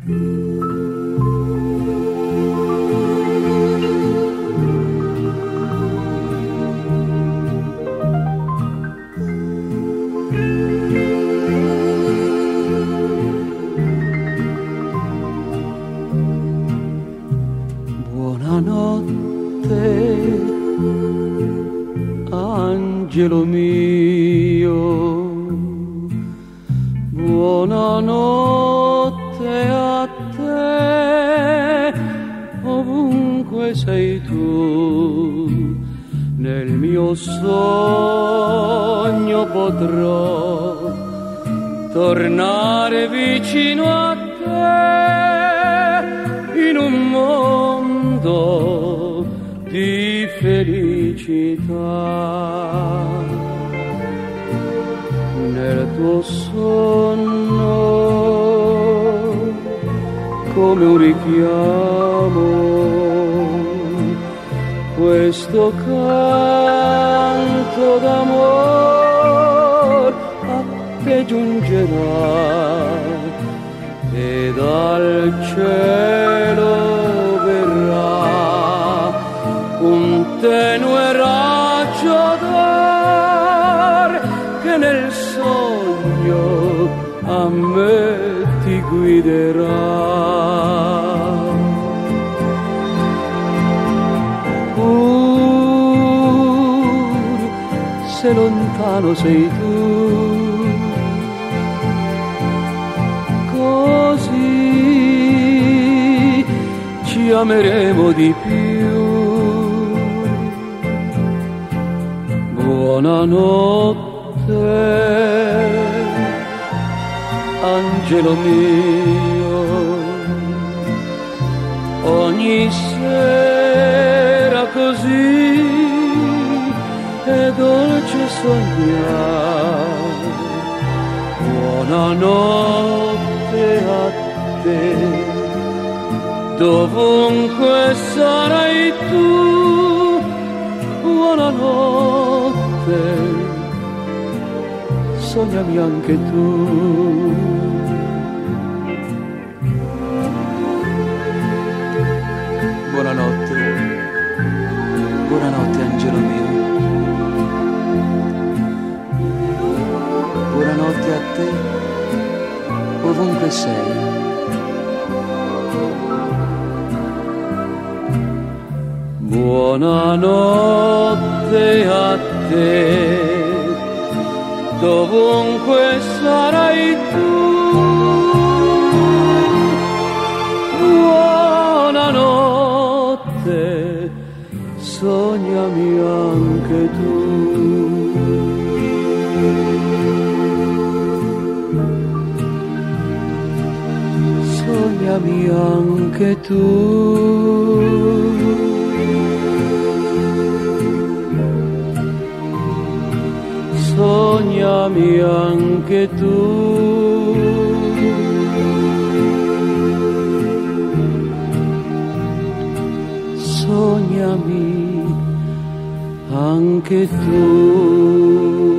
Buonanotte, angelo mio, buonanotte a te, ovunque sei tu, nel mio sogno potrò tornare vicino a te in un mondo di felicità. Nel tuo sonno, come un richiamo, questo canto d'amor a te giungerà e dal cielo verrà un tenue raggio d'or che nel sogno a me ti guiderà. Pur se lontano sei tu, così ci ameremo di più. Buonanotte, angelo mio, ogni sera così è dolce sognare. Buonanotte a te, dovunque sarai tu. Buonanotte, sognami anche tu. Buonanotte, buonanotte angelo mio, buonanotte a te, ovunque sei. Buonanotte a te, dovunque sarai tu. Buonanotte, sognami anche tu. Sognami anche tu. Sognami anche tu. Sognami anche tu.